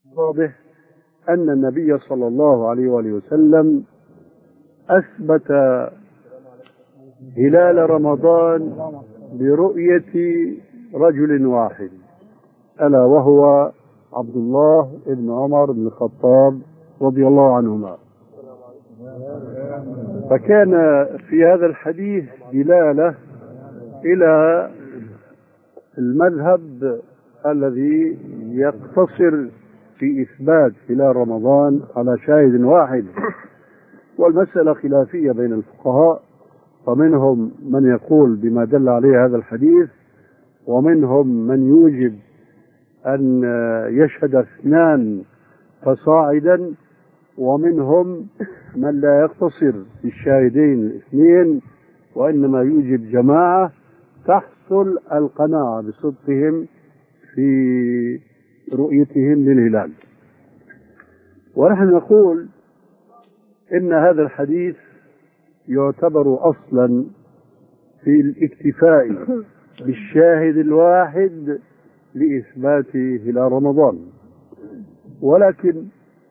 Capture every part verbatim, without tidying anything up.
واضح أن النبي صلى الله عليه وآله وسلم أثبت هلال رمضان برؤية رجل واحد، ألا وهو عبد الله بن عمر بن الخطاب رضي الله عنهما. فكان في هذا الحديث دلالة إلى المذهب الذي يقتصر في إثبات هلال رمضان على شاهد واحد، والمسألة خلافية بين الفقهاء، فمنهم من يقول بما دل عليه هذا الحديث، ومنهم من يوجب أن يشهد اثنان فصاعدا، ومنهم من لا يقتصر بالشاهدين الاثنين وإنما يوجب جماعة تحصل القناعة بصدقهم في رؤيتهم للهلال. ونحن نقول إن هذا الحديث يعتبر أصلا في الاكتفاء بالشاهد الواحد لإثبات هلال رمضان، ولكن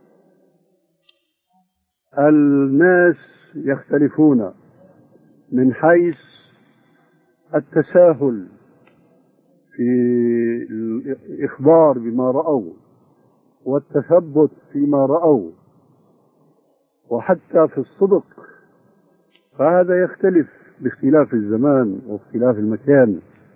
الناس يختلفون من حيث التساهل في الإخبار بما رأوا والتثبت فيما رأوا، وحتى في الصدق، فهذا يختلف باختلاف الزمان واختلاف المكان.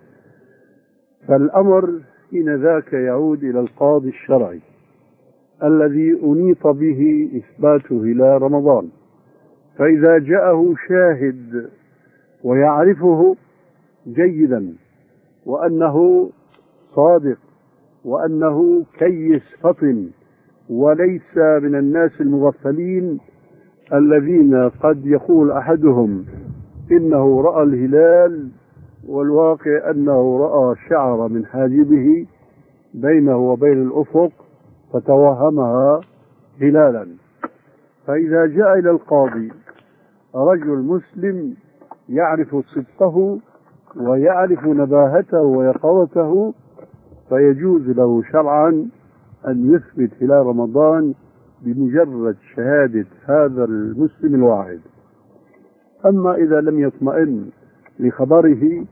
فالأمر حين ذاك يعود إلى القاضي الشرعي الذي أنيط به إثبات هلال رمضان، فإذا جاءه شاهد ويعرفه جيدا وأنه صادق وأنه كيس فطن وليس من الناس المغفلين الذين قد يقول أحدهم إنه رأى الهلال والواقع أنه رأى شعر من حاجبه بينه وبين الأفق فتوهمها هلالا. فإذا جاء إلى القاضي رجل مسلم يعرف صدقه ويعرف نباهته ويقظته، فيجوز له شرعا أن يثبت هلال رمضان بمجرد شهادة هذا المسلم الواحد. أما إذا لم يطمئن لخبره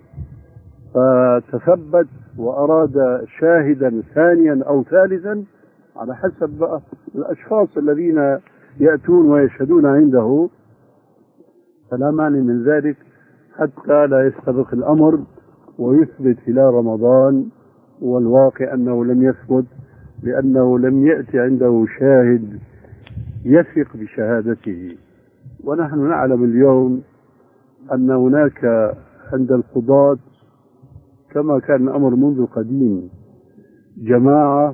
فتثبت وأراد شاهدا ثانيا أو ثالثا على حسب بقى الأشخاص الذين يأتون ويشهدون عنده، فلا مانع من ذلك حتى لا يستبق الأمر ويثبت هلال رمضان، والواقع أنه لم يثبت لأنه لم يأتي عنده شاهد يثق بشهادته. ونحن نعلم اليوم أن هناك عند القضاة كما كان الأمر منذ القديم جماعة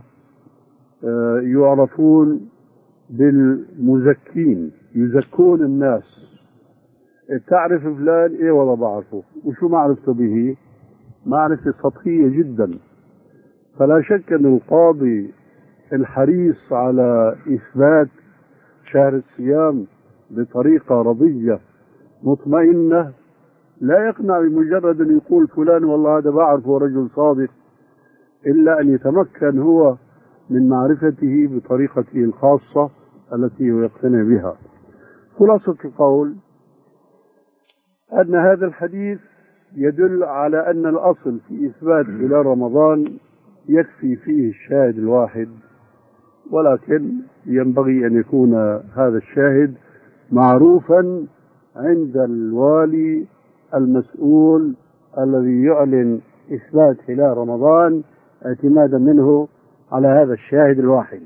يعرفون بالمزكين، يزكون الناس. تعرف فلان؟ ايه والله بعرفه. وشو معرفته به؟ معرفة سطحية جدا. فلا شك أن القاضي الحريص على إثبات شهر الصيام بطريقة رضية مطمئنة لا يقنع بمجرد أن يقول فلان والله هذا بعرفه رجل صادق، إلا أن يتمكن هو من معرفته بطريقته الخاصة التي هو يقتنع بها. خلاصة القول أن هذا الحديث يدل على أن الأصل في إثبات هلال رمضان يكفي فيه الشاهد الواحد، ولكن ينبغي أن يكون هذا الشاهد معروفا عند الوالي المسؤول الذي يعلن إثبات هلال رمضان اعتمادا منه على هذا الشاهد الواحد.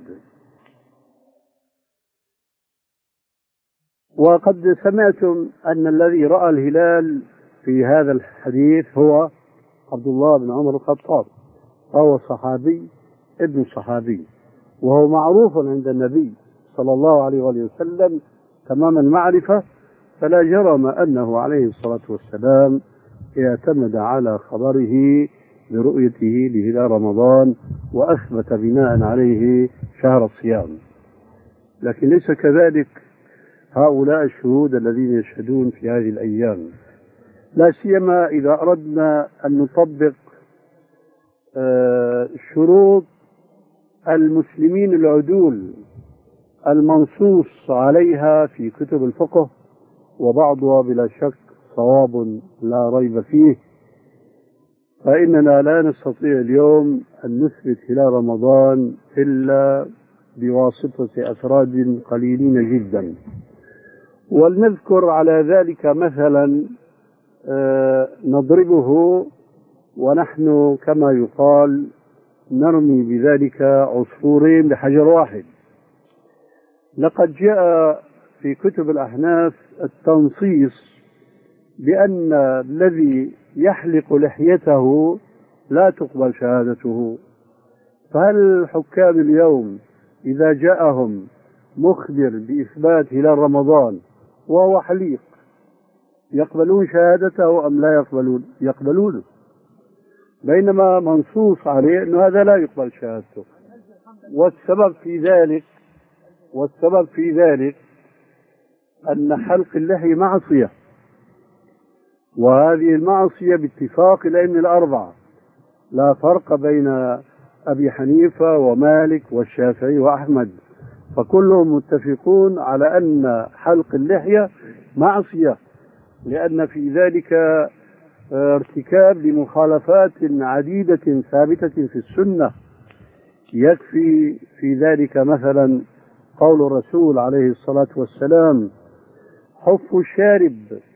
وقد سمعتم أن الذي رأى الهلال في هذا الحديث هو عبد الله بن عمر الخطاب، فهو صحابي ابن صحابي، وهو معروف عند النبي صلى الله عليه وسلم تمام المعرفة، فلا جرم أنه عليه الصلاة والسلام اعتمد على خبره برؤيته لهلال رمضان وأثبت بناء عليه شهر الصيام. لكن ليس كذلك هؤلاء الشهود الذين يشهدون في هذه الأيام، لا سيما إذا أردنا أن نطبق شروط المسلمين العدول المنصوص عليها في كتب الفقه، وبعضها بلا شك صواب لا ريب فيه، فإننا لا نستطيع اليوم أن نثبت هلال رمضان إلا بواسطة أفراد قليلين جدا. ولنذكر على ذلك مثلا نضربه ونحن كما يقال نرمي بذلك عصفورين بحجر واحد. لقد جاء في كتب الأحناف التنصيص بأن الذي يحلق لحيته لا تقبل شهادته. فهل الحكام اليوم إذا جاءهم مخبر بإثبات هلال رمضان وهو حليق يقبلون شهادته أم لا يقبلون؟ يقبلونه، بينما منصوص عليه أن هذا لا يقبل شهادته. والسبب في ذلك والسبب في ذلك أن حلق اللحية معصية، وهذه المعصية باتفاق الأئمة الأربعة، لا فرق بين أبي حنيفة ومالك والشافعي وأحمد، فكلهم متفقون على أن حلق اللحية معصية، لأن في ذلك ارتكاب لمخالفات عديدة ثابتة في السنة. يكفي في ذلك مثلا قول الرسول عليه الصلاة والسلام: حفوا الشارب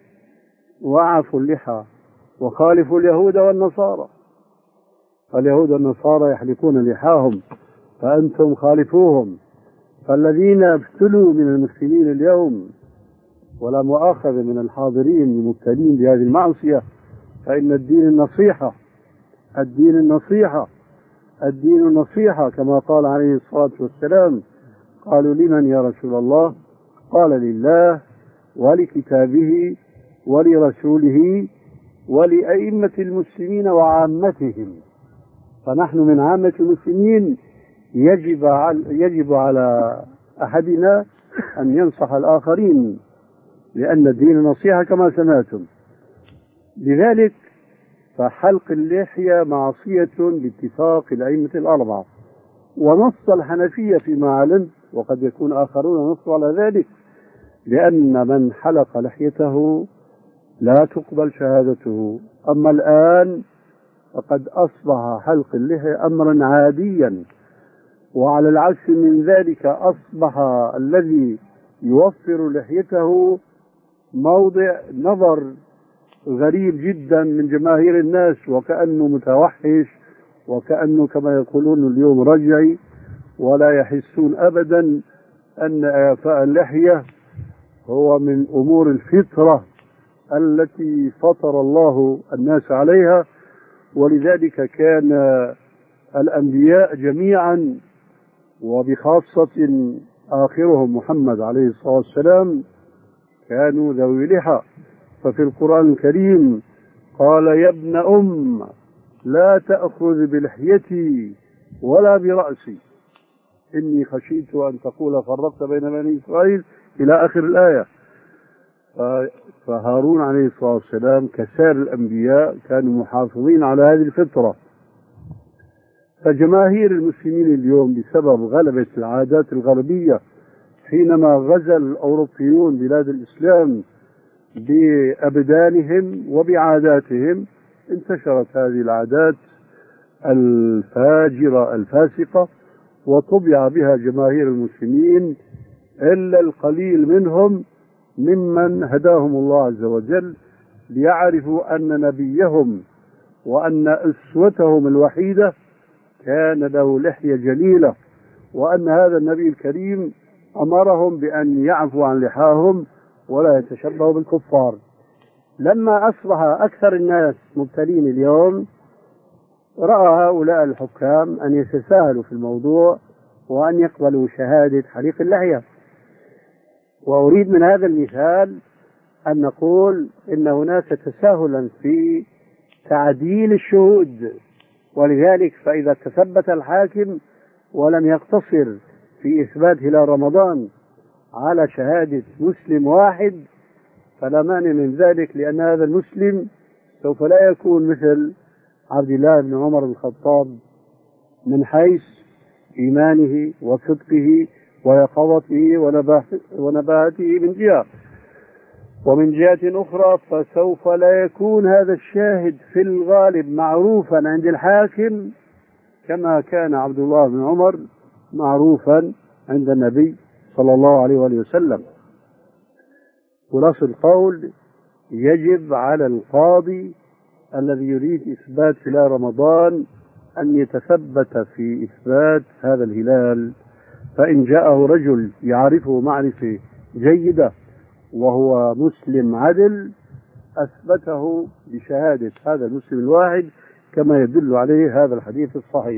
وعفوا اللحى وخالفوا اليهود والنصارى. فاليهود والنصارى يحلقون لحاهم فأنتم خالفوهم. فالذين ابتلوا من المسلمين اليوم، ولا مؤاخذة من الحاضرين المبتلين بهذه المعصية، فإن الدين النصيحة الدين النصيحة الدين النصيحة كما قال عليه الصلاة والسلام. قالوا: لمن يا رسول الله؟ قال: لله ولكتابه ولرسوله ولأئمة المسلمين وعامتهم. فنحن من عامة المسلمين يجب على, يجب على أحدنا أن ينصح الآخرين، لأن الدين نصيحة كما سمعتم. لذلك فحلق اللحية معصية باتفاق الأئمة الأربعة، ونص الحنفية فيما علمت، وقد يكون آخرون نصوا على ذلك، لأن من حلق لحيته لا تقبل شهادته. أما الآن فقد أصبح حلق اللحية أمرا عاديا، وعلى العكس من ذلك أصبح الذي يوفر لحيته موضع نظر غريب جدا من جماهير الناس، وكأنه متوحش، وكأنه كما يقولون اليوم رجعي، ولا يحسون أبدا أن إعفاء اللحية هو من أمور الفطرة التي فطر الله الناس عليها. ولذلك كان الأنبياء جميعا، وبخاصة آخرهم محمد عليه الصلاة والسلام، كانوا ذوي لحى. ففي القرآن الكريم قال: يا ابن أم لا تأخذ بلحيتي ولا برأسي إني خشيت أن تقول فرقت بين بني إسرائيل إلى آخر الآية. فهارون عليه الصلاة والسلام كسائر الأنبياء كانوا محافظين على هذه الفطرة. فجماهير المسلمين اليوم بسبب غلبة العادات الغربية، حينما غزا الأوروبيون بلاد الإسلام بأبدانهم وبعاداتهم، انتشرت هذه العادات الفاجرة الفاسقة، وطبع بها جماهير المسلمين إلا القليل منهم ممن هداهم الله عز وجل ليعرفوا أن نبيهم وأن أسوتهم الوحيدة كان له لحية جليلة، وأن هذا النبي الكريم أمرهم بأن يعفوا عن لحاهم ولا يتشبهوا بالكفار. لما أصبح أكثر الناس مبتلين اليوم، رأى هؤلاء الحكام أن يتساهلوا في الموضوع وأن يقبلوا شهادة حليق اللحية. وأريد من هذا المثال أن نقول إن هناك تساهلا في تعديل الشهود، ولذلك فإذا تثبت الحاكم ولم يقتصر في إثبات هلال رمضان على شهادة مسلم واحد فلا مانع من ذلك، لأن هذا المسلم سوف لا يكون مثل عبد الله بن عمر بن الخطاب من حيث إيمانه وصدقه ويقظته ونباهته من جهة، ومن جهة أخرى فسوف لا يكون هذا الشاهد في الغالب معروفا عند الحاكم كما كان عبد الله بن عمر معروفا عند النبي صلى الله عليه وآله وسلم. خلاصة القول: يجب على القاضي الذي يريد إثبات هلال رمضان أن يتثبت في إثبات هذا الهلال، فإن جاءه رجل يعرفه معرفة جيدة وهو مسلم عدل أثبته بشهادة هذا المسلم الواحد كما يدل عليه هذا الحديث الصحيح.